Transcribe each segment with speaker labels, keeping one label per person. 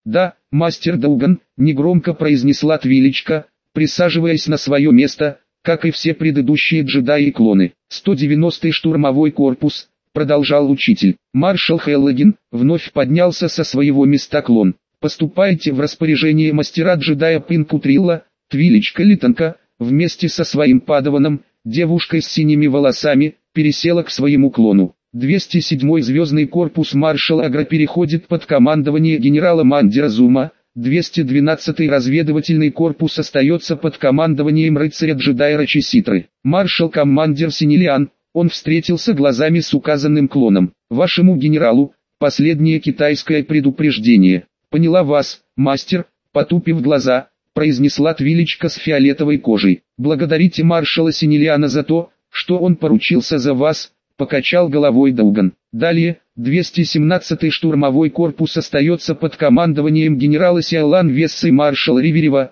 Speaker 1: «Да, мастер Дауган», — негромко произнесла Твилечка, присаживаясь на свое место, как и все предыдущие джедаи и клоны. 190-й штурмовой корпус, продолжал учитель. Маршал Хеллоген вновь поднялся со своего места клон. «Поступайте в распоряжение мастера-джедая Пинку Трилла». Твилечка Литонка, вместе со своим падаваном, девушкой с синими волосами, пересела к своему клону. 207-й звездный корпус маршала Агра переходит под командование генерала Мандира Зума. 212-й разведывательный корпус остается под командованием рыцаря-джедая Рачеситры. Маршал-командир Синилиан, он встретился глазами с указанным клоном. «Вашему генералу, последнее китайское предупреждение». «Поняла вас, мастер», потупив глаза, произнесла Твилечка с фиолетовой кожей. «Благодарите маршала Синилиана за то, что он поручился за вас», покачал головой Дауган. Далее, 217-й штурмовой корпус остается под командованием генерала Сиалан Весса и маршала Риверева.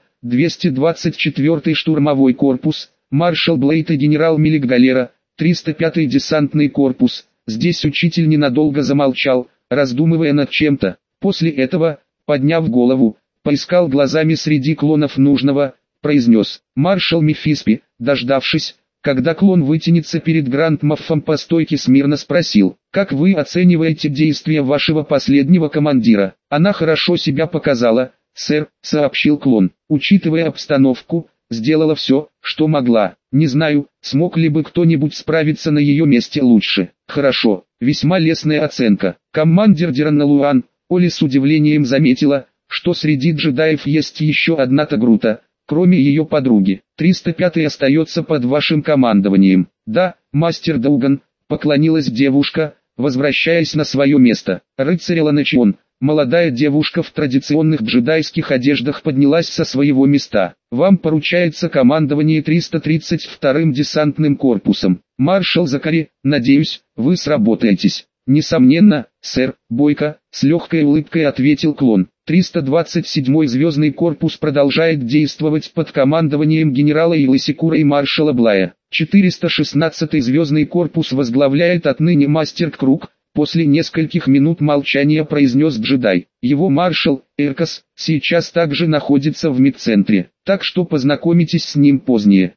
Speaker 1: 224-й штурмовой корпус, маршал Блейд и генерал Милик Галера. 305-й десантный корпус. Здесь учитель ненадолго замолчал, раздумывая над чем-то. После этого, подняв голову, поискал глазами среди клонов нужного, произнес: «Маршал Мефиспи», дождавшись, когда клон вытянется перед Гранд-Маффом по стойке смирно спросил: «Как вы оцениваете действия вашего последнего командира?» «Она хорошо себя показала, сэр», сообщил клон. «Учитывая обстановку, сделала все, что могла. Не знаю, смог ли бы кто-нибудь справиться на ее месте лучше». «Хорошо, весьма лестная оценка». Командир Диранналуан, Оли с удивлением заметила, что среди джедаев есть еще одна Тагрута, кроме ее подруги. 305-й остается под вашим командованием. «Да, мастер Дауган», поклонилась девушка, возвращаясь на свое место. Рыцарь Ланачион, молодая девушка в традиционных джедайских одеждах, поднялась со своего места. «Вам поручается командование 332-м десантным корпусом. Маршал Закари, надеюсь, вы сработаетесь». «Несомненно, сэр», бойко, с легкой улыбкой ответил клон. 327-й звездный корпус продолжает действовать под командованием генерала Илосикура и маршала Блая. 416-й звездный корпус возглавляет отныне мастер Круг. После нескольких минут молчания произнес джедай. Его маршал, Эркас, сейчас также находится в медцентре, так что познакомитесь с ним позднее.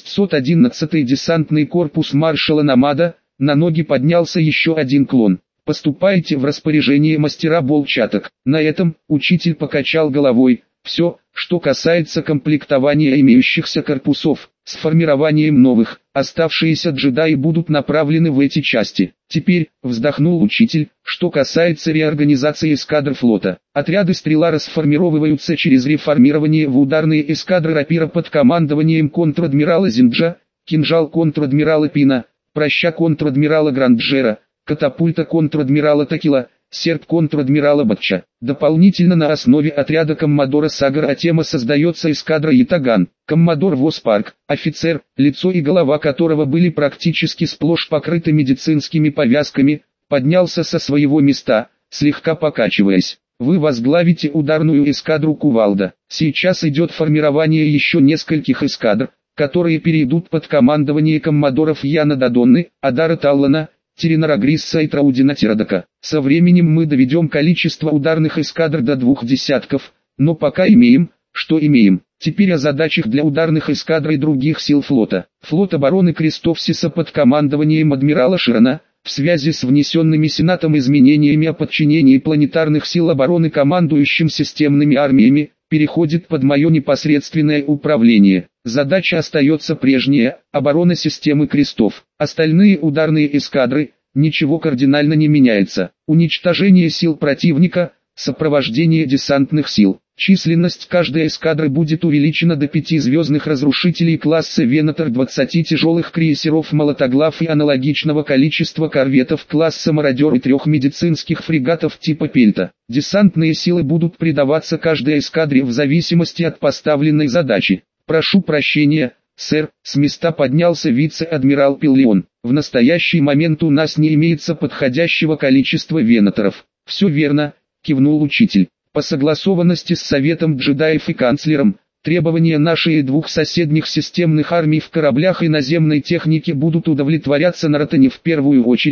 Speaker 1: 611-й десантный корпус маршала Намада. На ноги поднялся еще один клон. «Поступайте в распоряжение мастера Болчаток». На этом учитель покачал головой. «Все, что касается комплектования имеющихся корпусов, с формированием новых, оставшиеся джедаи будут направлены в эти части». Теперь, вздохнул учитель, что касается реорганизации эскадр флота. Отряды «Стрела» расформировываются через реформирование в ударные эскадры рапира под командованием контр-адмирала Зинджа, кинжал контр-адмирала Пина, проща контр-адмирала Гранджера, катапульта контр-адмирала Такила, серп контр-адмирала Батча. Дополнительно на основе отряда коммодора Сагара Атема создается эскадра Ятаган. Коммодор Воспарк, офицер, лицо и голова которого были практически сплошь покрыты медицинскими повязками, поднялся со своего места, слегка покачиваясь. «Вы возглавите ударную эскадру Кувалда. Сейчас идет формирование еще нескольких эскадр, которые перейдут под командование коммодоров Яна Дадонны, Адара Таллана, Тиринара Грисса и Траудина Тирадака. Со временем мы доведем количество ударных эскадр до 2 десятков, но пока имеем, что имеем. Теперь о задачах для ударных эскадр и других сил флота. Флот обороны Крестовсиса под командованием адмирала Ширана, в связи с внесенными Сенатом изменениями о подчинении планетарных сил обороны командующим системными армиями, переходит под мое непосредственное управление. Задача остается прежняя – оборона системы крестов. Остальные ударные эскадры, ничего кардинально не меняется. Уничтожение сил противника, сопровождение десантных сил. Численность каждой эскадры будет увеличена до 5 звездных разрушителей класса Венатор, 20 тяжелых крейсеров Молотоглав и аналогичного количества корветов класса Мародер и 3 медицинских фрегатов типа Пельта. Десантные силы будут придаваться каждой эскадре в зависимости от поставленной задачи. «Прошу прощения, сэр», с места поднялся вице-адмирал Пиллион. «В настоящий момент у нас не имеется подходящего количества венаторов». «Все верно», кивнул учитель. «По согласованности с Советом джедаев и канцлером, требования нашей и 2 соседних системных армий в кораблях и наземной технике будут удовлетворяться на Ротане в первую очередь»,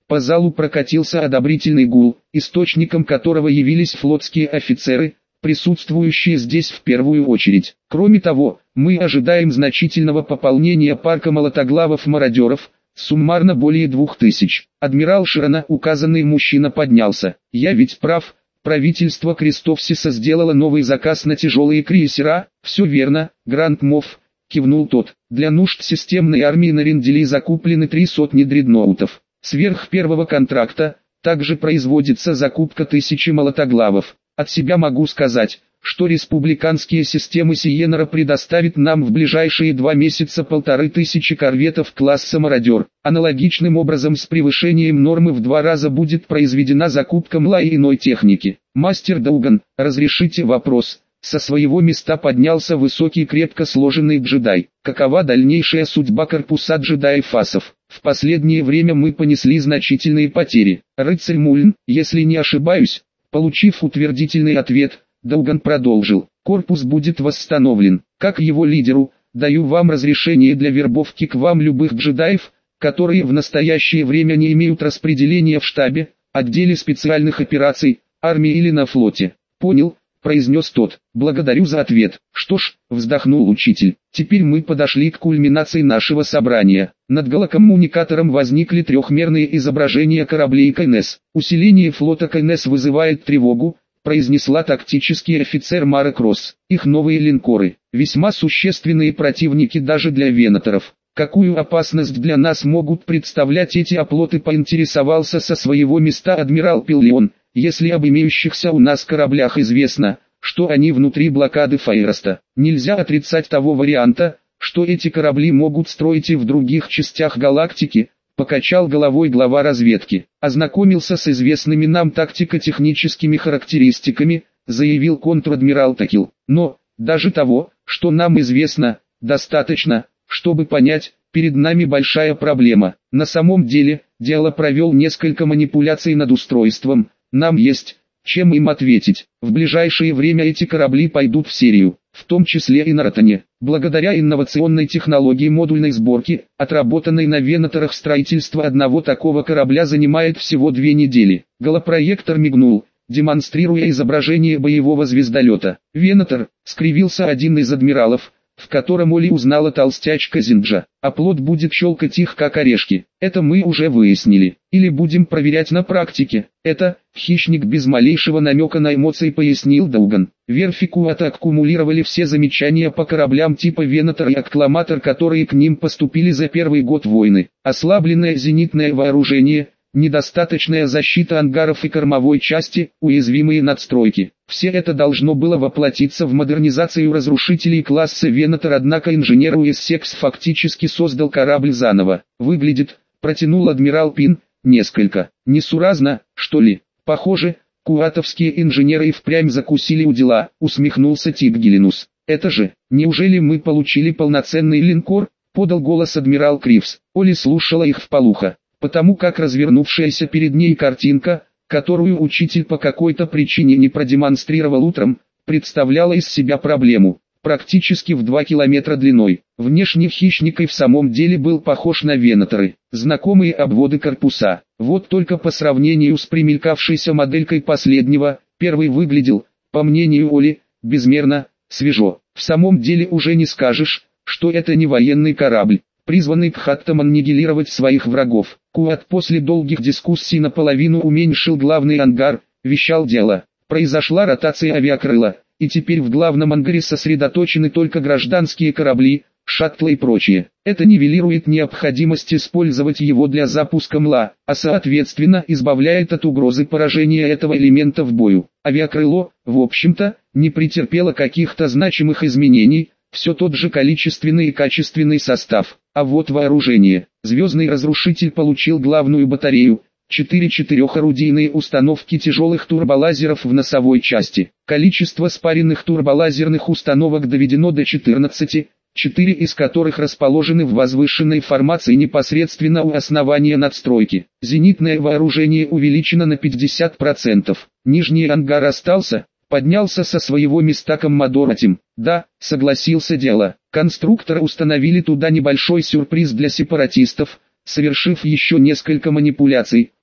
Speaker 1: По залу прокатился одобрительный гул, источником которого явились флотские офицеры, присутствующие здесь в первую очередь. Кроме того, мы ожидаем значительного пополнения парка молотоглавов-мародеров, суммарно более 2000. Адмирал Ширана, указанный мужчина, поднялся. Я ведь прав, правительство Крестовсиса сделало новый заказ на тяжелые крейсера. Все верно, Гранд Мофф, кивнул тот. Для нужд системной армии на Ренделе закуплены 300 дредноутов. Сверх первого контракта, также производится закупка 1000 молотоглавов. От себя могу сказать, что республиканские системы Сиенера предоставят нам в ближайшие 2 месяца 1500 корветов класса «Мародер». Аналогичным образом с превышением нормы в 2 раза будет произведена закупка МЛА и иной техники. Мастер Дауган, разрешите вопрос? Со своего места поднялся высокий крепко сложенный джедай. Какова дальнейшая судьба корпуса джедаев-асов? В последнее время мы понесли значительные потери. Рыцарь Мульн, если не ошибаюсь, получив утвердительный ответ, Дауган продолжил. Корпус будет восстановлен. Как его лидеру, даю вам разрешение для вербовки к вам любых джедаев, которые в настоящее время не имеют распределения в штабе, отделе специальных операций, армии или на флоте. Понял, произнес тот. Благодарю за ответ. Что ж, вздохнул учитель. Теперь мы подошли к кульминации нашего собрания. Над голокоммуникатором возникли трехмерные изображения кораблей КНС. Усиление флота КНС вызывает тревогу, произнесла тактический офицер Мара Кросс. Их новые линкоры, весьма существенные противники даже для венаторов. Какую опасность для нас могут представлять эти оплоты, поинтересовался со своего места адмирал Пиллион. Если об имеющихся у нас кораблях известно, что они внутри блокады Фаероста, нельзя отрицать того варианта, что эти корабли могут строить и в других частях галактики, покачал головой глава разведки. Ознакомился с известными нам тактико-техническими характеристиками, заявил контр-адмирал Такил. Но, даже того, что нам известно, достаточно, чтобы понять, перед нами большая проблема. На самом деле, дело провел несколько манипуляций над устройством. Нам есть, чем им ответить. В ближайшее время эти корабли пойдут в серию, в том числе и на Ротане. Благодаря инновационной технологии модульной сборки, отработанной на венаторах, строительство одного такого корабля занимает всего 2 недели. Голопроектор мигнул, демонстрируя изображение боевого звездолета. «Венатор», — скривился один из адмиралов, в котором Оли узнала толстячка Зинджа. Оплот будет щелкать их как орешки. Это мы уже выяснили. Или будем проверять на практике. Это, хищник без малейшего намека на эмоции, пояснил Дауган. Верфи Куата аккумулировали все замечания по кораблям типа Венатор и Аккламатор, которые к ним поступили за первый год войны. Ослабленное зенитное вооружение, недостаточная защита ангаров и кормовой части, уязвимые надстройки. Все это должно было воплотиться в модернизацию разрушителей класса Венатор, однако инженер Уэссекс фактически создал корабль заново. Выглядит, протянул адмирал Пин, несколько несуразно, что ли. Похоже, куатовские инженеры и впрямь закусили у дела, усмехнулся Тиггелинус. Это же, неужели мы получили полноценный линкор, подал голос адмирал Кривс. Оли слушала их вполуха, потому как развернувшаяся перед ней картинка, которую учитель по какой-то причине не продемонстрировал утром, представляла из себя проблему, практически в 2 километра длиной. Внешне хищник и в самом деле был похож на венаторы, знакомые обводы корпуса. Вот только по сравнению с примелькавшейся моделькой последнего, первый выглядел, по мнению Оли, безмерно свежо. В самом деле уже не скажешь, что это не военный корабль, призванный Кхаттам аннигилировать своих врагов. Куат после долгих дискуссий наполовину уменьшил главный ангар, вещал дело. Произошла ротация авиакрыла, и теперь в главном ангаре сосредоточены только гражданские корабли, шаттлы и прочее. Это нивелирует необходимость использовать его для запуска МЛА, а соответственно избавляет от угрозы поражения этого элемента в бою. Авиакрыло, в общем-то, не претерпело каких-то значимых изменений, все тот же количественный и качественный состав. А вот вооружение. Звездный разрушитель получил главную батарею, 4 четырехорудийные установки тяжелых турболазеров в носовой части. Количество спаренных турболазерных установок доведено до 14, 4 из которых расположены в возвышенной формации непосредственно у основания надстройки. Зенитное вооружение увеличено на 50%. Нижний ангар остался, поднялся со своего места коммодор Атим. Да, согласился дело. Конструкторы установили туда небольшой сюрприз для сепаратистов, совершив еще несколько манипуляций,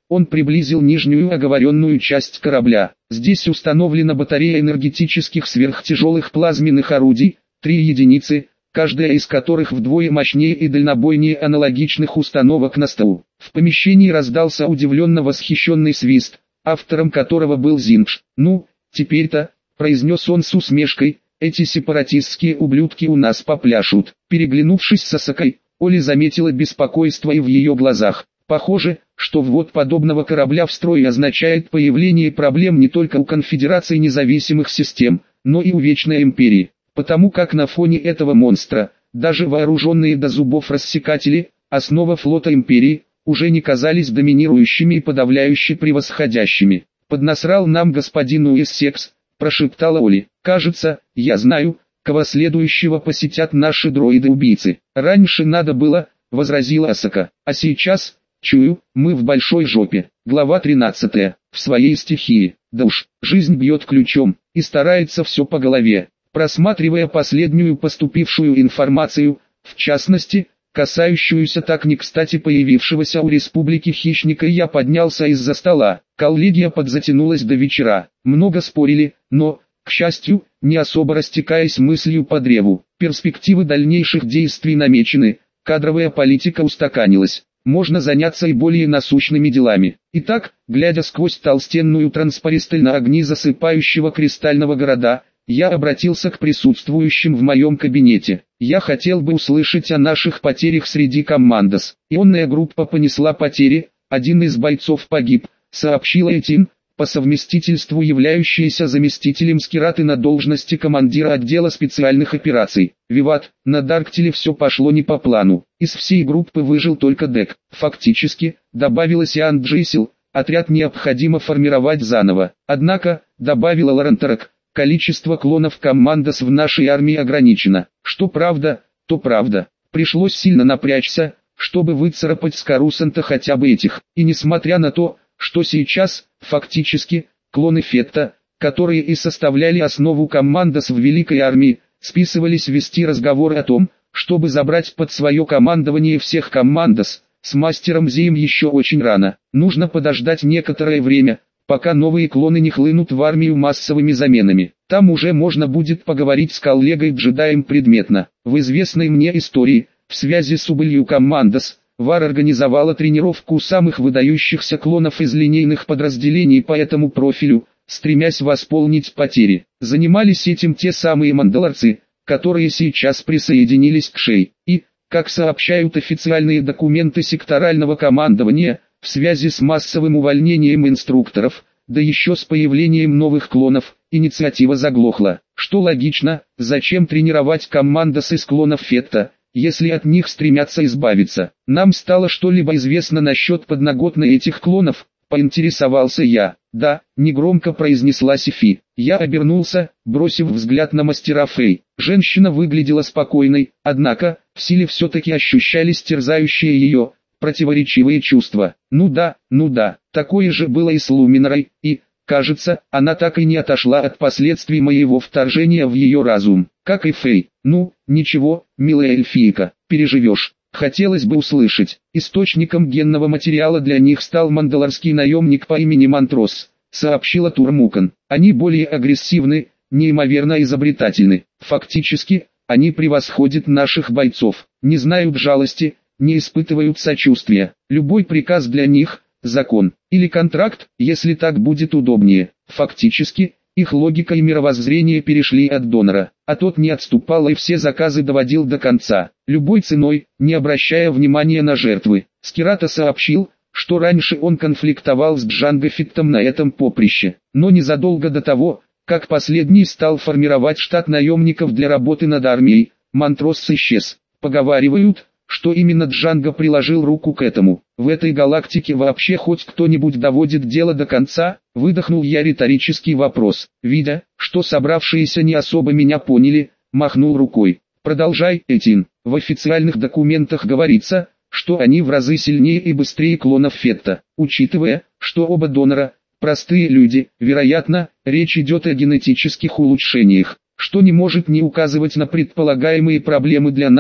Speaker 1: Он приблизил нижнюю оговоренную часть корабля. Здесь установлена батарея энергетических сверхтяжелых плазменных орудий, 3 единицы, каждая из которых вдвое мощнее и дальнобойнее аналогичных установок на СТУ. В помещении раздался удивленно восхищенный свист, автором которого был Зингш. «Ну, теперь-то», — произнес он с усмешкой, — «эти сепаратистские ублюдки у нас попляшут». Переглянувшись с Асакой, Оли заметила беспокойство и в ее глазах. Похоже, что ввод подобного корабля в строй означает появление проблем не только у Конфедерации независимых систем, но и у Вечной Империи. Потому как на фоне этого монстра, даже вооруженные до зубов рассекатели, основа флота Империи, уже не казались доминирующими и подавляюще превосходящими. «Поднасрал нам господин Уэссекс», — прошептала Оли. «Кажется, я знаю, кого следующего посетят наши дроиды-убийцы. Раньше надо было», — возразила Асака. «А сейчас, чую, мы в большой жопе». Глава 13. В своей стихии. Да уж, жизнь бьет ключом и старается все по голове. Просматривая последнюю поступившую информацию, в частности, касающуюся так не кстати появившегося у республики хищника, я поднялся из-за стола. Коллегия подзатянулась до вечера. Много спорили, но, к счастью, не особо растекаясь мыслью по древу. Перспективы дальнейших действий намечены, кадровая политика устаканилась. Можно заняться и более насущными делами. Итак, глядя сквозь толстенную транспаристель на огни засыпающего кристального города, я обратился к присутствующим в моем кабинете. Я хотел бы услышать о наших потерях среди командос. Ионная группа понесла потери, один из бойцов погиб, сообщила Этин, по совместительству являющаяся заместителем Скираты на должности командира отдела специальных операций. Виват, на Дарктиле все пошло не по плану. Из всей группы выжил только Дек. Фактически, добавилась Иоанн Джейсил, отряд необходимо формировать заново. Однако, добавила Лорентерок, количество клонов командос в нашей армии ограничено. Что правда, то правда. Пришлось сильно напрячься, чтобы выцарапать с Карусанта хотя бы этих. И несмотря на то, что сейчас, фактически, клоны Фетта, которые и составляли основу командос в Великой Армии, списывались вести разговоры о том, чтобы забрать под свое командование всех командос, с мастером Зеем еще очень рано. Нужно подождать некоторое время, пока новые клоны не хлынут в армию массовыми заменами. Там уже можно будет поговорить с коллегой-джедаем предметно. В известной мне истории, в связи с убылью командос, ВАР организовала тренировку самых выдающихся клонов из линейных подразделений по этому профилю, стремясь восполнить потери. Занимались этим те самые мандалорцы, которые сейчас присоединились к Шей. И, как сообщают официальные документы секторального командования, в связи с массовым увольнением инструкторов, да еще с появлением новых клонов, инициатива заглохла. Что логично, зачем тренировать командос из клонов Фетта, если от них стремятся избавиться? Нам стало что-либо известно насчет подноготной этих клонов, поинтересовался я. Да, негромко произнесла Сифи. Я обернулся, бросив взгляд на мастера Фэй. Женщина выглядела спокойной, однако, в силе все-таки ощущались терзающие ее, противоречивые чувства. Ну да, такое же было и с Луминорой, и, кажется, она так и не отошла от последствий моего вторжения в ее разум. Как и Фэй. Ну, ничего, милая эльфийка, переживешь. Хотелось бы услышать. Источником генного материала для них стал мандалорский наемник по имени Мантрос, сообщила Турмукан. Они более агрессивны, неимоверно изобретательны. Фактически, они превосходят наших бойцов, не знают жалости, не испытывают сочувствия. Любой приказ для них – закон. Или контракт, если так будет удобнее. Фактически, их логика и мировоззрение перешли от донора, а тот не отступал и все заказы доводил до конца, любой ценой, не обращая внимания на жертвы. Скирата сообщил, что раньше он конфликтовал с Джанго Феттом на этом поприще, но незадолго до того, как последний стал формировать штат наемников для работы над армией, Мантрос исчез. Поговаривают, что именно Джанго приложил руку к этому. В этой галактике вообще хоть кто-нибудь доводит дело до конца? Выдохнул я риторический вопрос. Видя, что собравшиеся не особо меня поняли, махнул рукой. Продолжай, Этин. В официальных документах говорится, что они в разы сильнее и быстрее клонов Фетта. Учитывая, что оба донора – простые люди, вероятно, речь идет о генетических улучшениях, что не может не указывать на предполагаемые проблемы для нас,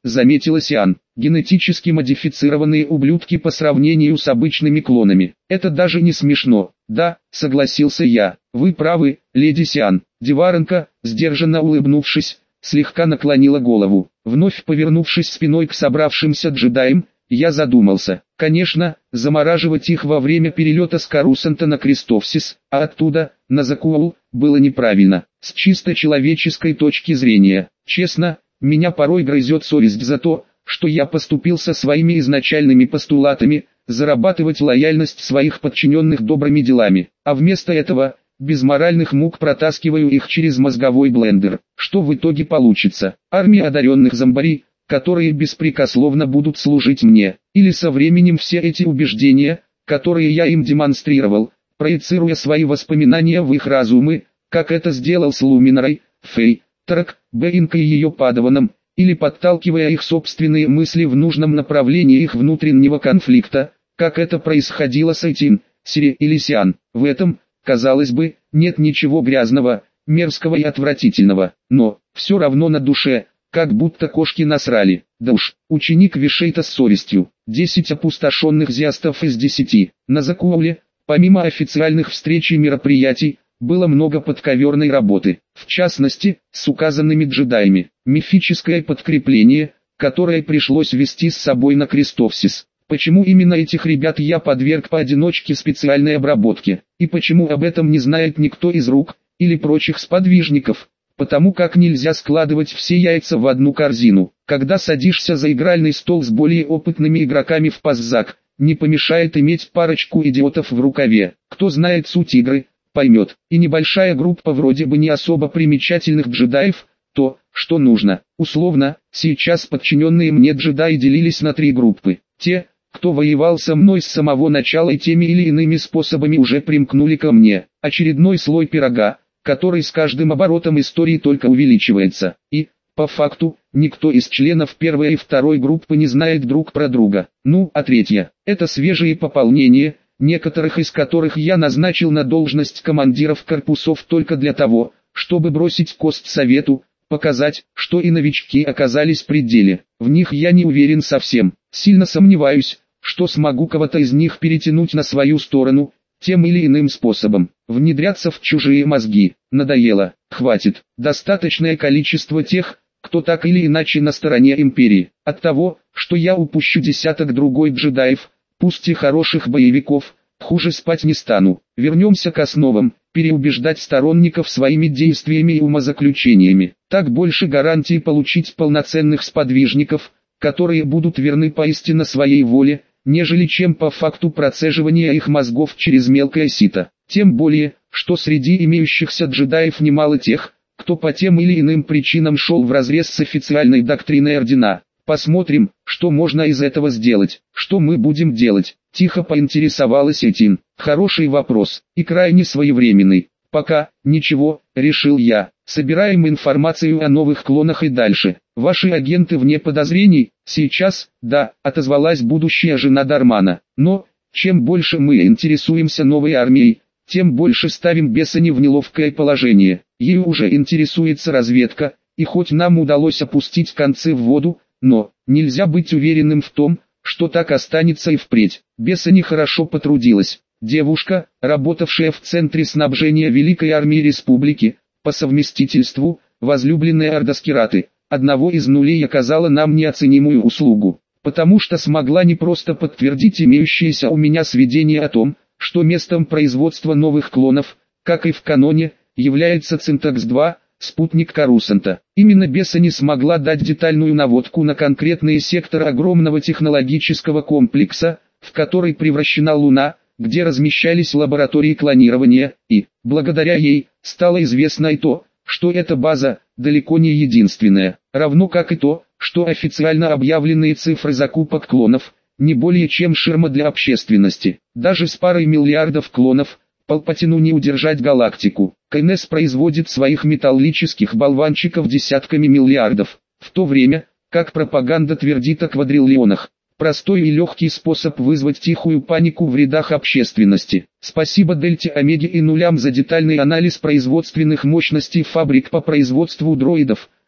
Speaker 1: заметила Сиан. Генетически модифицированные ублюдки по сравнению с обычными клонами. Это даже не смешно. Да, согласился я. Вы правы, леди Сиан. Деваренко, сдержанно улыбнувшись, слегка наклонила голову. Вновь повернувшись спиной к собравшимся джедаям, я задумался. Конечно, замораживать их во время перелета с Карусанта на Крестовсис, а оттуда, на Закуул, было неправильно. С чисто человеческой точки зрения. Честно, меня порой грызет совесть за то, что я поступил со своими изначальными постулатами, зарабатывать лояльность своих подчиненных добрыми делами, а вместо этого, без моральных мук протаскиваю их через мозговой блендер. Что в итоге получится? Армия одаренных зомбарей, которые беспрекословно будут служить мне, или со временем все эти убеждения, которые я им демонстрировал, проецируя свои воспоминания в их разумы, как это сделал с Луминарой, Фей, Тарак, Бэйнкой и ее падаваном, или подталкивая их собственные мысли в нужном направлении их внутреннего конфликта, как это происходило с Айтин, Сири или Сиан. В этом, казалось бы, нет ничего грязного, мерзкого и отвратительного, но, все равно на душе, как будто кошки насрали. Да уж, ученик Вишейта с совестью. 10 опустошенных зиастов из 10. На Закуоле, помимо официальных встреч и мероприятий, было много подковерной работы, в частности, с указанными джедаями. Мифическое подкрепление, которое пришлось вести с собой на Крестовсис. Почему именно этих ребят я подверг поодиночке специальной обработке, и почему об этом не знает никто из рук, или прочих сподвижников? Потому как нельзя складывать все яйца в одну корзину. Когда садишься за игральный стол с более опытными игроками в паззак, не помешает иметь парочку идиотов в рукаве. Кто знает суть игры, поймет. И небольшая группа вроде бы не особо примечательных джедаев, то, что нужно. Условно, сейчас подчиненные мне джедаи делились на 3 группы. Те, кто воевал со мной с самого начала и теми или иными способами уже примкнули ко мне. Очередной слой пирога, который с каждым оборотом истории только увеличивается. И, по факту, никто из членов первой и второй группы не знает друг про друга. Ну, а третья – это свежие пополнения, некоторых из которых я назначил на должность командиров корпусов только для того, чтобы бросить кость совету, показать, что и новички оказались при деле. В них я не уверен совсем. Сильно сомневаюсь, что смогу кого-то из них перетянуть на свою сторону, тем или иным способом. Внедряться в чужие мозги. Надоело. Хватит. Достаточное количество тех, кто так или иначе на стороне империи. От того, что я упущу десяток другой джедаев, пусть и хороших боевиков, хуже спать не стану. Вернемся к основам. Переубеждать сторонников своими действиями и умозаключениями. Так больше гарантий получить полноценных сподвижников, которые будут верны поистине своей воле, нежели чем по факту процеживания их мозгов через мелкое сито. Тем более, что среди имеющихся джедаев немало тех, кто по тем или иным причинам шел вразрез с официальной доктриной ордена. Посмотрим, что можно из этого сделать. Что мы будем делать? Тихо поинтересовалась Этин. Хороший вопрос, и крайне своевременный. Пока, ничего, решил я. Собираем информацию о новых клонах и дальше. Ваши агенты вне подозрений? Сейчас, да, отозвалась будущая жена Дармана. Но, чем больше мы интересуемся новой армией, тем больше ставим Бессани в неловкое положение. Ею уже интересуется разведка, и хоть нам удалось опустить концы в воду, но, нельзя быть уверенным в том, что так останется и впредь. Бессани хорошо потрудилась. Девушка, работавшая в центре снабжения Великой Армии Республики, по совместительству, возлюбленная Ардоскираты, одного из нулей оказала нам неоценимую услугу, потому что смогла не просто подтвердить имеющиеся у меня сведения о том, что местом производства новых клонов, как и в каноне, является Цинтакс-2, спутник Карусанта. Именно Бессани смогла дать детальную наводку на конкретные секторы огромного технологического комплекса, в который превращена Луна, где размещались лаборатории клонирования, и, благодаря ей, стало известно и то, что эта база, далеко не единственная, равно как и то, что официально объявленные цифры закупок клонов, не более чем ширма для общественности. Даже с парой миллиардов клонов, Палпатину не удержать галактику. КНС производит своих металлических болванчиков десятками миллиардов, в то время, как пропаганда твердит о квадриллионах. Простой и легкий способ вызвать тихую панику в рядах общественности. Спасибо Дельте Омеге и Нулям за детальный анализ производственных мощностей фабрик по производству дроидов,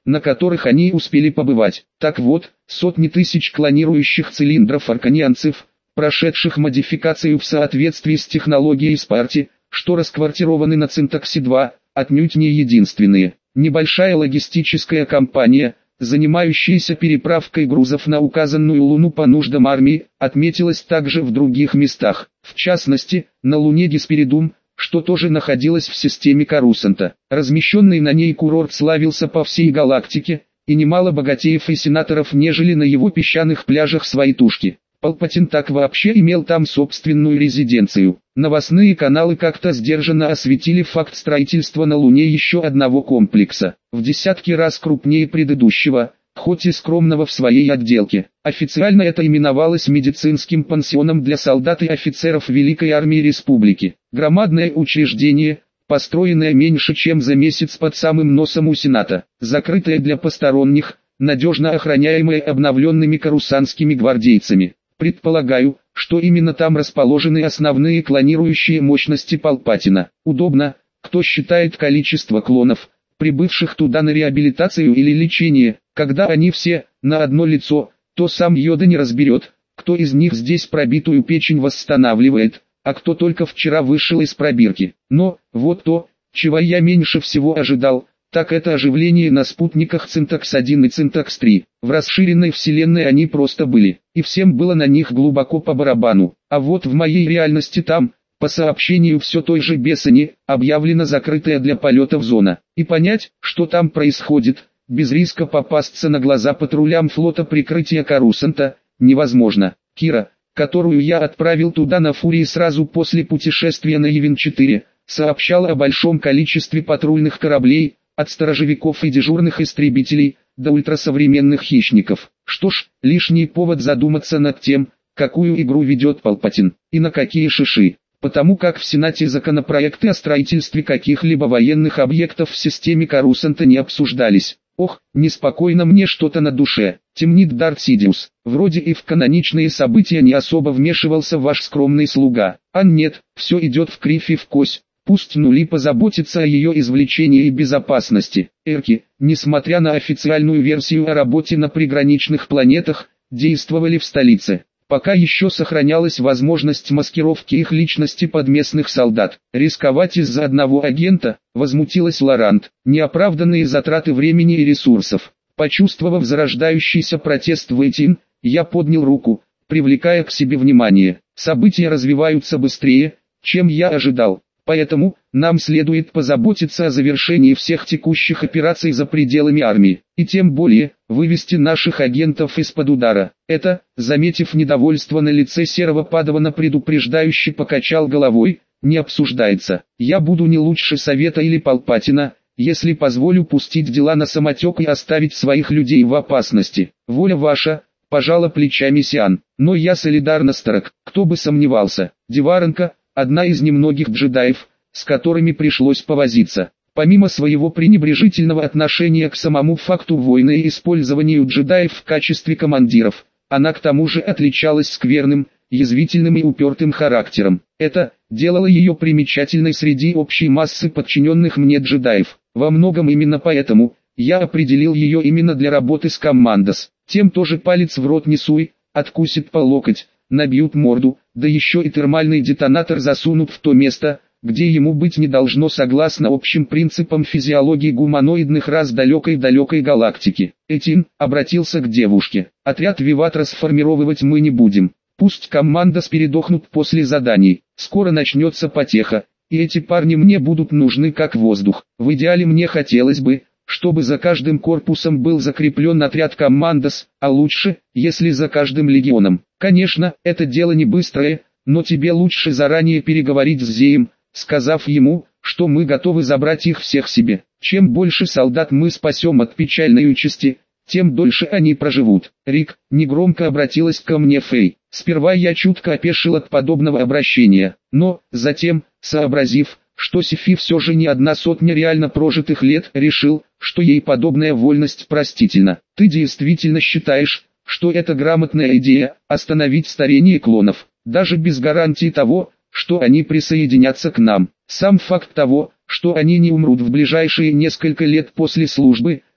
Speaker 1: на которых они успели побывать. Так вот, сотни тысяч клонирующих цилиндров арканианцев, прошедших модификацию в соответствии с технологией Спарти, что расквартированы на Цинтаксе-2, отнюдь не единственные. Небольшая логистическая компания, занимающаяся переправкой грузов на указанную Луну по нуждам армии, отметилась также в других местах, в частности, на Луне Гесперидум, что тоже находилась в системе Корусанта. Размещенный на ней курорт славился по всей галактике, и немало богатеев и сенаторов нежели на его песчаных пляжах свои тушки. Палпатин так вообще имел там собственную резиденцию. Новостные каналы как-то сдержанно осветили факт строительства на Луне еще одного комплекса, в десятки раз крупнее предыдущего, хоть и скромного в своей отделке. Официально это именовалось медицинским пансионом для солдат и офицеров Великой Армии Республики. Громадное учреждение, построенное меньше чем за месяц под самым носом у Сената, закрытое для посторонних, надежно охраняемое обновленными корусантскими гвардейцами. Предполагаю, что именно там расположены основные клонирующие мощности Палпатина. Удобно, кто считает количество клонов, прибывших туда на реабилитацию или лечение, когда они все на одно лицо, то сам Йода не разберет, кто из них здесь пробитую печень восстанавливает, а кто только вчера вышел из пробирки. Но, вот то, чего я меньше всего ожидал, так это оживление на спутниках Цинтакс-1 и Цинтакс-3. В расширенной вселенной они просто были, и всем было на них глубоко по барабану. А вот в моей реальности там, по сообщению все той же Бессани, объявлена закрытая для полетов зона. И понять, что там происходит, без риска попасться на глаза патрулям флота прикрытия Корусанта, невозможно. Кира, которую я отправил туда на Фурии сразу после путешествия на Явин-4, сообщала о большом количестве патрульных кораблей, от сторожевиков и дежурных истребителей, до ультрасовременных хищников. Что ж, лишний повод задуматься над тем, какую игру ведет Палпатин, и на какие шиши. Потому как в Сенате законопроекты о строительстве каких-либо военных объектов в системе Корусанта не обсуждались. Ох, неспокойно мне что-то на душе, темнит Дарт Сидиус. Вроде и в каноничные события не особо вмешивался ваш скромный слуга. А нет, все идет в кривь и в кось. Пусть Нули позаботится о ее извлечении и безопасности. Эрки, несмотря на официальную версию о работе на приграничных планетах, действовали в столице. Пока еще сохранялась возможность маскировки их личности под местных солдат. Рисковать из-за одного агента, возмутилась Лорант. Неоправданные затраты времени и ресурсов. Почувствовав зарождающийся протест Вэйтин, я поднял руку, привлекая к себе внимание. События развиваются быстрее, чем я ожидал. Поэтому, нам следует позаботиться о завершении всех текущих операций за пределами армии, и тем более, вывести наших агентов из-под удара. Это, заметив недовольство на лице серого падавана, предупреждающе покачал головой, не обсуждается. Я буду не лучше Совета или Палпатина, если позволю пустить дела на самотек и оставить своих людей в опасности. Воля ваша, пожала плечами Сиан, но я солидарна с Тарак, кто бы сомневался. Деваренко, одна из немногих джедаев, с которыми пришлось повозиться. Помимо своего пренебрежительного отношения к самому факту войны и использованию джедаев в качестве командиров, она к тому же отличалась скверным, язвительным и упертым характером. Это делало ее примечательной среди общей массы подчиненных мне джедаев. Во многом именно поэтому я определил ее именно для работы с Коммандос. Тем тоже палец в рот не суй, откусит по локоть, набьют морду, да еще и термальный детонатор засунут в то место, где ему быть не должно согласно общим принципам физиологии гуманоидных рас далекой-далекой галактики. Этин обратился к девушке. Отряд Виват сформировать мы не будем. Пусть Коммандос передохнут после заданий. Скоро начнется потеха, и эти парни мне будут нужны как воздух. В идеале мне хотелось бы, чтобы за каждым корпусом был закреплен отряд Коммандос, а лучше, если за каждым легионом. Конечно, это дело не быстрое, но тебе лучше заранее переговорить с Зеем, сказав ему, что мы готовы забрать их всех себе. Чем больше солдат мы спасем от печальной участи, тем дольше они проживут. Рик, негромко обратилась ко мне Фэй. Сперва я чутко опешил от подобного обращения, но, затем, сообразив, что Сифи все же не одна сотня реально прожитых лет, решил, что ей подобная вольность простительна. Ты действительно считаешь, что это грамотная идея, остановить старение клонов, даже без гарантии того, что они присоединятся к нам. Сам факт того, что они не умрут в ближайшие несколько лет после службы,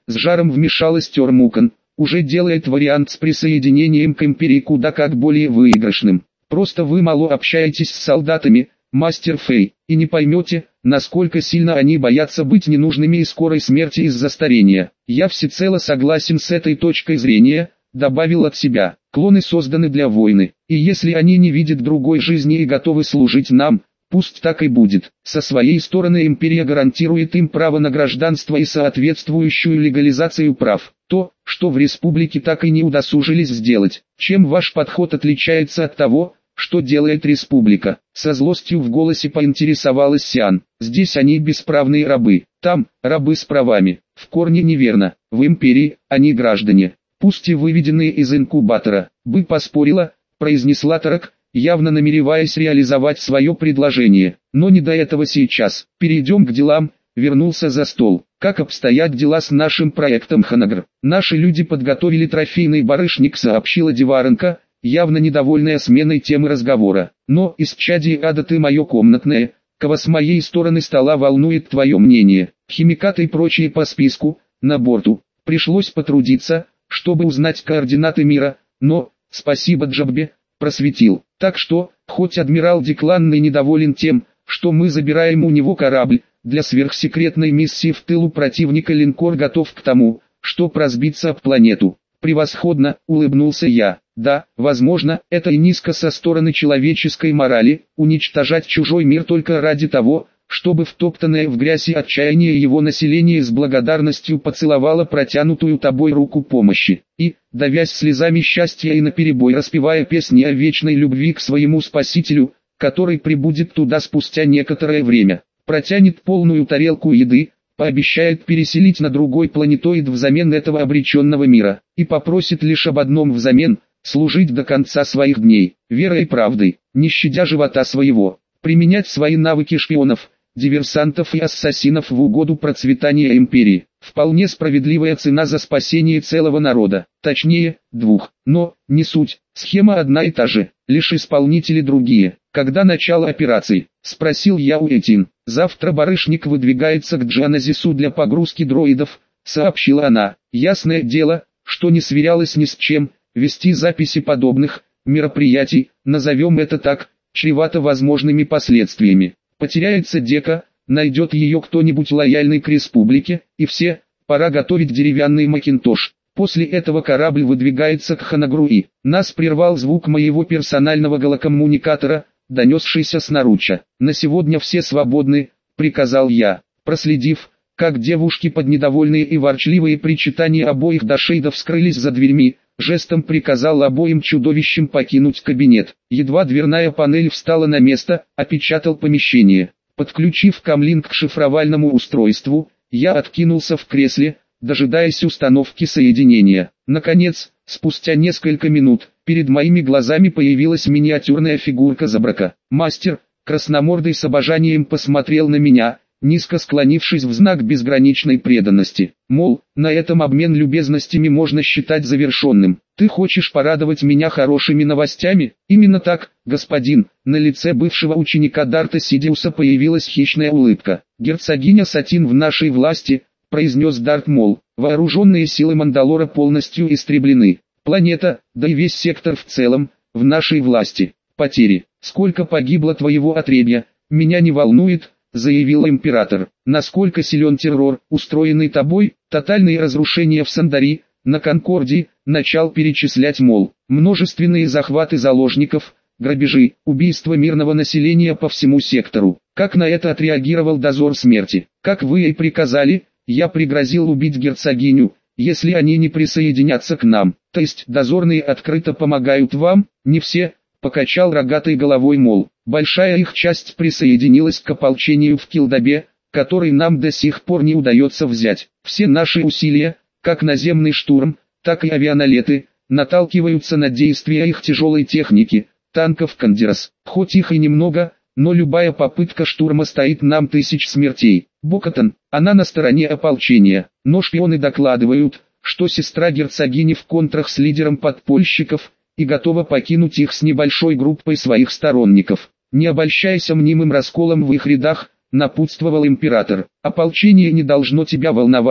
Speaker 1: с жаром вмешалась Термукан, уже делает вариант с присоединением к империи куда как более выигрышным. Просто вы мало общаетесь с солдатами, мастер Фэй, и не поймете, насколько сильно они боятся быть ненужными и скорой смерти из-за старения. Я всецело согласен с этой точкой зрения, добавил от себя. Клоны созданы для войны, и если они не видят другой жизни и готовы служить нам, пусть так и будет. Со своей стороны империя гарантирует им право на гражданство и соответствующую легализацию прав. То, что в республике так и не удосужились сделать. Чем ваш подход отличается от того, что делает республика? Со злостью в голосе поинтересовалась Сиан. Здесь они бесправные рабы, там рабы с правами. В корне неверно. В империи они граждане, пусть и выведенные из инкубатора. Бы поспорила, произнесла Тарак, явно намереваясь реализовать свое предложение. Но не до этого сейчас. Перейдем к делам. Вернулся за стол. Как обстоят дела с нашим проектом Ханагр? Наши люди подготовили трофейный барышник, сообщила Диваренко, явно недовольная сменой темы разговора. Но, исчадие ада, ты мое комнатное, кого с моей стороны стола волнует твое мнение. Химикаты и прочие по списку, на борту. Пришлось потрудиться, чтобы узнать координаты мира, но, спасибо Джаббе, просветил. Так что, хоть адмирал Декланный недоволен тем, что мы забираем у него корабль, для сверхсекретной миссии в тылу противника линкор готов к тому, чтоб разбиться об планету. Превосходно, улыбнулся я. Да, возможно, это и низко со стороны человеческой морали, уничтожать чужой мир только ради того, чтобы втоптанное в грязь и отчаяние его население с благодарностью поцеловало протянутую тобой руку помощи. И, давясь слезами счастья и наперебой распевая песни о вечной любви к своему спасителю, который прибудет туда спустя некоторое время, протянет полную тарелку еды, пообещает переселить на другой планетоид взамен этого обреченного мира, и попросит лишь об одном взамен – служить до конца своих дней, верой и правдой, не щадя живота своего, применять свои навыки шпионов, диверсантов и ассасинов в угоду процветания империи. Вполне справедливая цена за спасение целого народа, точнее, двух. Но, не суть, схема одна и та же, лишь исполнители другие. Когда начало операции? Спросил я у Этин. Завтра барышник выдвигается к Джаназису для погрузки дроидов, сообщила она. Ясное дело, что не сверялась ни с чем, вести записи подобных мероприятий, назовем это так, чревато возможными последствиями. Потеряется Дека, найдет ее кто-нибудь лояльный к республике, и все, пора готовить деревянный макинтош. После этого корабль выдвигается к Ханагруи. Нас прервал звук моего персонального голокоммуникатора, донесшийся снаружи. «На сегодня все свободны», — приказал я, проследив, как девушки под недовольные и ворчливые причитания обоих дошейдов скрылись за дверьми, жестом приказал обоим чудовищам покинуть кабинет. Едва дверная панель встала на место, опечатал помещение. Подключив камлинг к шифровальному устройству, я откинулся в кресле, дожидаясь установки соединения. Наконец, спустя несколько минут, перед моими глазами появилась миниатюрная фигурка Забрака. Мастер, красномордый с обожанием посмотрел на меня, низко склонившись в знак безграничной преданности. Мол, на этом обмен любезностями можно считать завершенным. Ты хочешь порадовать меня хорошими новостями? Именно так, господин. На лице бывшего ученика Дарта Сидиуса появилась хищная улыбка. Герцогиня Сатин в нашей власти, произнес Дарт Мол. Вооруженные силы Мандалора полностью истреблены. Планета, да и весь сектор в целом, в нашей власти. Потери. Сколько погибло твоего отребья, меня не волнует, заявил император. Насколько силен террор, устроенный тобой, тотальные разрушения в Сандари, на Конкордии, начал перечислять Мол. Множественные захваты заложников, грабежи, убийства мирного населения по всему сектору. Как на это отреагировал дозор смерти? Как вы и приказали, я пригрозил убить герцогиню, если они не присоединятся к нам. То есть дозорные открыто помогают вам? Не все, покачал рогатой головой Мол. Большая их часть присоединилась к ополчению в Килдабе, который нам до сих пор не удается взять. Все наши усилия, как наземный штурм, так и авианалеты, наталкиваются на действия их тяжелой техники, танков Кандерас. Хоть их и немного, но любая попытка штурма стоит нам тысяч смертей. Бокатон, она на стороне ополчения, но шпионы докладывают, что сестра герцогини в контрах с лидером подпольщиков, и готова покинуть их с небольшой группой своих сторонников. Не обольщайся мнимым расколом в их рядах, напутствовал император. Ополчение не должно тебя волновать,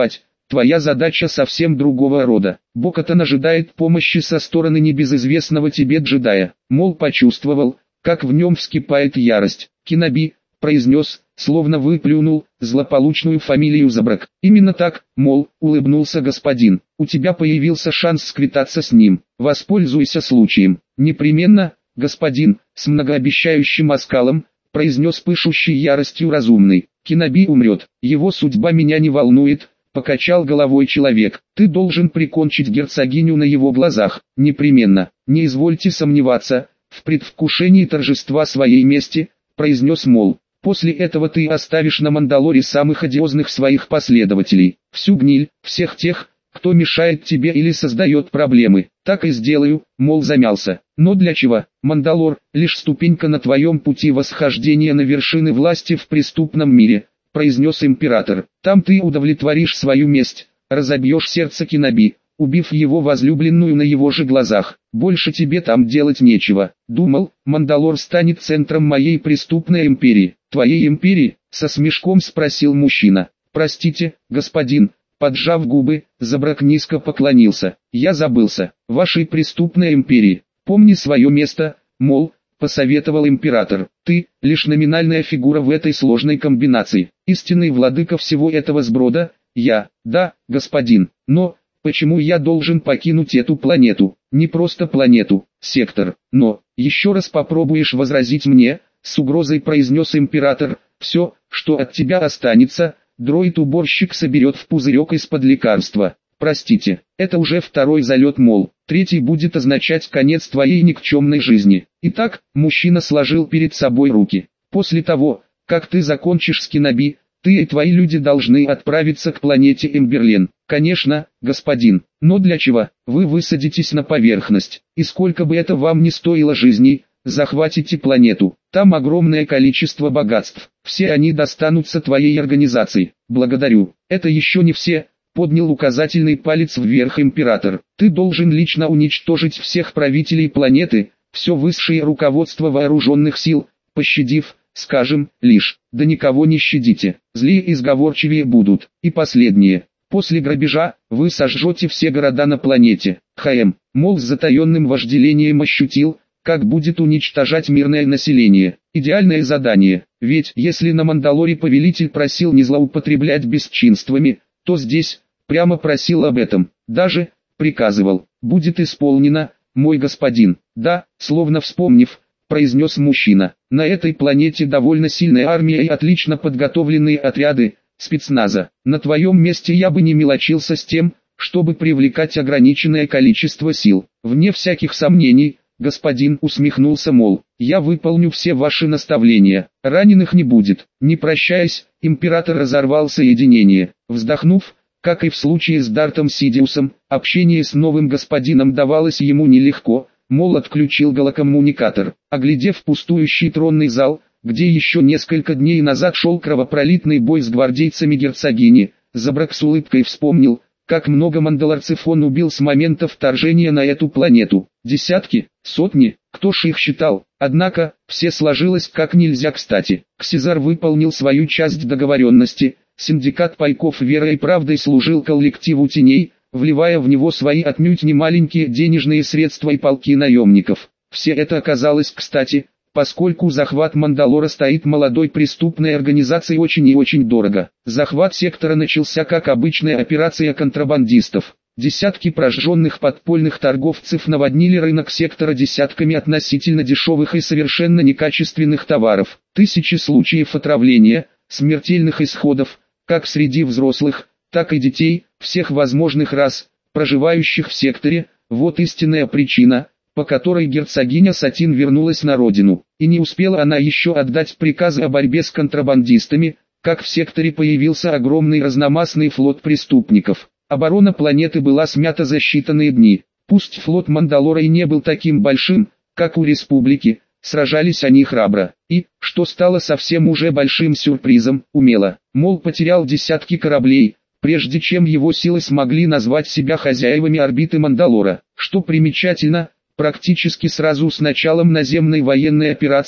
Speaker 1: Твоя задача совсем другого рода. Бокатон ожидает помощи со стороны небезызвестного тебе джедая. Мол почувствовал, как в нем вскипает ярость. Киноби произнес, словно выплюнул, злополучную фамилию Забрак. Именно так, мол, улыбнулся господин. У тебя появился шанс сквитаться с ним. Воспользуйся случаем. Непременно, господин, с многообещающим оскалом, произнес пышущий яростью разумный. Киноби умрет, его судьба меня не волнует, покачал головой человек. Ты должен прикончить герцогиню на его глазах. Непременно, не извольте сомневаться, в предвкушении торжества своей мести, произнес Мол. После этого ты оставишь на Мандалоре самых одиозных своих последователей, всю гниль, всех тех, кто мешает тебе или создает проблемы. Так и сделаю, Мол замялся. Но для чего? Мандалор – лишь ступенька на твоем пути восхождения на вершины власти в преступном мире, произнес император. Там ты удовлетворишь свою месть, разобьешь сердце Киноби, убив его возлюбленную на его же глазах. Больше тебе там делать нечего. Думал, Мандалор станет центром моей преступной империи. Твоей империи? Со смешком спросил мужчина. Простите, господин, поджав губы, Забрак низко поклонился. Я забылся. Вашей преступной империи. Помни свое место, мол, посоветовал император. Ты – лишь номинальная фигура в этой сложной комбинации. Истинный владыка всего этого сброда – я. Да, господин, но почему я должен покинуть эту планету? Не просто планету, сектор. Но, еще раз попробуешь возразить мне, с угрозой произнес император, все, что от тебя останется, дроид-уборщик соберет в пузырек из-под лекарства. Простите, это уже второй залет, мол, третий будет означать конец твоей никчемной жизни. Итак, мужчина сложил перед собой руки. После того, как ты закончишь с Киноби, ты и твои люди должны отправиться к планете Эмберлен. Конечно, господин, но для чего? Вы высадитесь на поверхность, и сколько бы это вам ни стоило жизней, захватите планету. Там огромное количество богатств, все они достанутся твоей организации. Благодарю. Это еще не все, поднял указательный палец вверх император. Ты должен лично уничтожить всех правителей планеты, все высшее руководство вооруженных сил, пощадив, скажем, лишь, да никого не щадите, злые и сговорчивее будут. И последнее. После грабежа, вы сожжете все города на планете. Мол с затаенным вожделением ощутил, как будет уничтожать мирное население. Идеальное задание, ведь если на Мандалоре повелитель просил не злоупотреблять бесчинствами, то здесь, прямо просил об этом, даже, приказывал, будет исполнено, мой господин. Да, словно вспомнив, произнес мужчина, на этой планете довольно сильная армия и отлично подготовленные отряды, спецназа. На твоем месте я бы не мелочился с тем, чтобы привлекать ограниченное количество сил. Вне всяких сомнений, господин, усмехнулся Мол, я выполню все ваши наставления, раненых не будет. Не прощаясь, император разорвал соединение. Вздохнув, как и в случае с Дартом Сидиусом, общение с новым господином давалось ему нелегко. Мол отключил голокоммуникатор. Оглядев пустующий тронный зал, где еще несколько дней назад шел кровопролитный бой с гвардейцами герцогини, Забрак с улыбкой вспомнил, как много мандалорцев он убил с момента вторжения на эту планету. Десятки, сотни, кто ж их считал. Однако, все сложилось как нельзя кстати. Ксизар выполнил свою часть договоренности. Синдикат пайков верой и правдой служил коллективу теней, вливая в него свои отнюдь не маленькие денежные средства и полки наемников. Все это оказалось кстати, поскольку захват Мандалора стоит молодой преступной организацией очень и очень дорого. Захват сектора начался как обычная операция контрабандистов. Десятки прожженных подпольных торговцев наводнили рынок сектора десятками относительно дешевых и совершенно некачественных товаров. Тысячи случаев отравления, смертельных исходов, как среди взрослых, так и детей, всех возможных рас, проживающих в секторе. Вот истинная причина, по которой герцогиня Сатин вернулась на родину. И не успела она еще отдать приказы о борьбе с контрабандистами, как в секторе появился огромный разномастный флот преступников. Оборона планеты была смята за считанные дни. Пусть флот Мандалора и не был таким большим, как у Республики, сражались они храбро. И, что стало совсем уже большим сюрпризом, умело. Мол потерял десятки кораблей, прежде чем его силы смогли назвать себя хозяевами орбиты Мандалора. Что примечательно, практически сразу с началом наземной военной операции,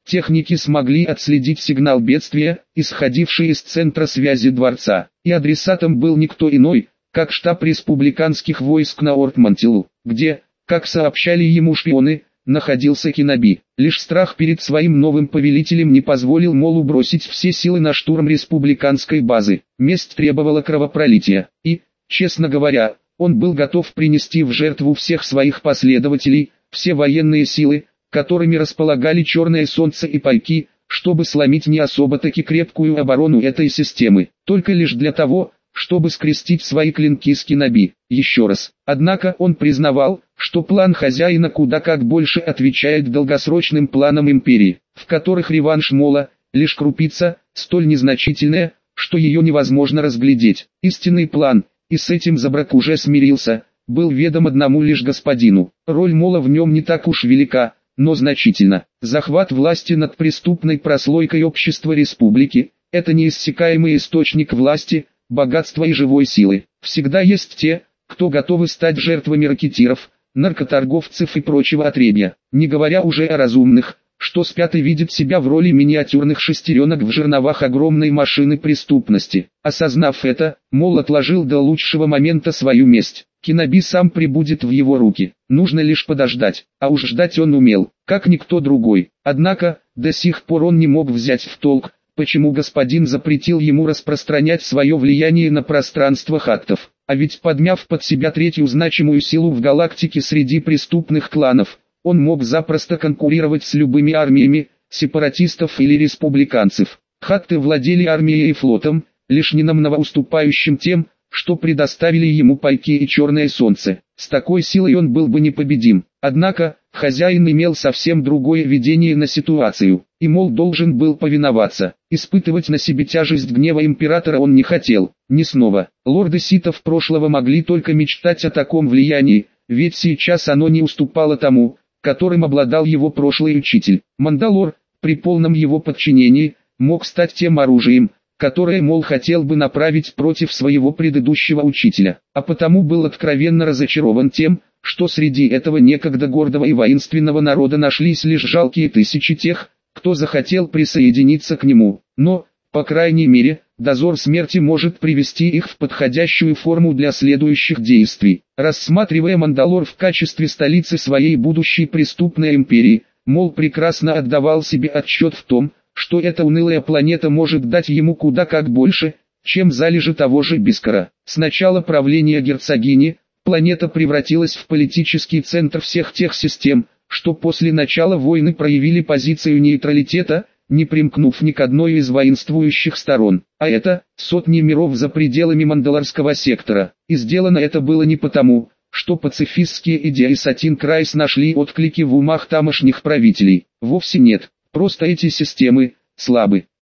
Speaker 1: Техники смогли отследить сигнал бедствия, исходивший из центра связи дворца, и адресатом был никто иной, как штаб республиканских войск на Ортмантилу, где, как сообщали ему шпионы, находился Киноби. Лишь страх перед своим новым повелителем не позволил Молу бросить все силы на штурм республиканской базы. Месть требовала кровопролития, и, честно говоря, он был готов принести в жертву всех своих последователей, все военные силы, которыми располагали Черное Солнце и Пайки, чтобы сломить не особо-таки крепкую оборону этой системы, только лишь для того, чтобы скрестить свои клинки с Киноби. Еще раз. Однако он признавал, что план хозяина куда как больше отвечает долгосрочным планам империи, в которых реванш Мола – лишь крупица, столь незначительная, что ее невозможно разглядеть. Истинный план, и с этим Забрак уже смирился, был ведом одному лишь господину. Роль Мола в нем не так уж велика, но значительно. Захват власти над преступной прослойкой общества республики – это неиссякаемый источник власти, богатства и живой силы. Всегда есть те, кто готовы стать жертвами ракетиров, наркоторговцев и прочего отребья, не говоря уже о разумных, что спят и видят себя в роли миниатюрных шестеренок в жерновах огромной машины преступности. Осознав это, Мол отложил до лучшего момента свою месть. Киноби сам прибудет в его руки, нужно лишь подождать, а уж ждать он умел, как никто другой. Однако, до сих пор он не мог взять в толк, почему господин запретил ему распространять свое влияние на пространство хаттов. А ведь подмяв под себя третью значимую силу в галактике среди преступных кланов, он мог запросто конкурировать с любыми армиями, сепаратистов или республиканцев. Хатты владели армией и флотом, лишь ненамного уступающим тем, что предоставили ему Пайки и Черное Солнце. С такой силой он был бы непобедим. Однако, хозяин имел совсем другое видение на ситуацию, и Мол должен был повиноваться. Испытывать на себе тяжесть гнева императора он не хотел, не снова. Лорды ситов прошлого могли только мечтать о таком влиянии, ведь сейчас оно не уступало тому, которым обладал его прошлый учитель. Мандалор, при полном его подчинении, мог стать тем оружием, которое Мол хотел бы направить против своего предыдущего учителя, а потому был откровенно разочарован тем, что среди этого некогда гордого и воинственного народа нашлись лишь жалкие тысячи тех, кто захотел присоединиться к нему. Но, по крайней мере, дозор смерти может привести их в подходящую форму для следующих действий. Рассматривая Мандалор в качестве столицы своей будущей преступной империи, Мол прекрасно отдавал себе отчет в том, что эта унылая планета может дать ему куда как больше, чем залежи того же Бискара. С начала правления герцогини, планета превратилась в политический центр всех тех систем, что после начала войны проявили позицию нейтралитета, не примкнув ни к одной из воинствующих сторон. А это сотни миров за пределами Мандалорского сектора. И сделано это было не потому, что пацифистские идеи Сатин Крайс нашли отклики в умах тамошних правителей. Вовсе нет. Просто эти системы слабы.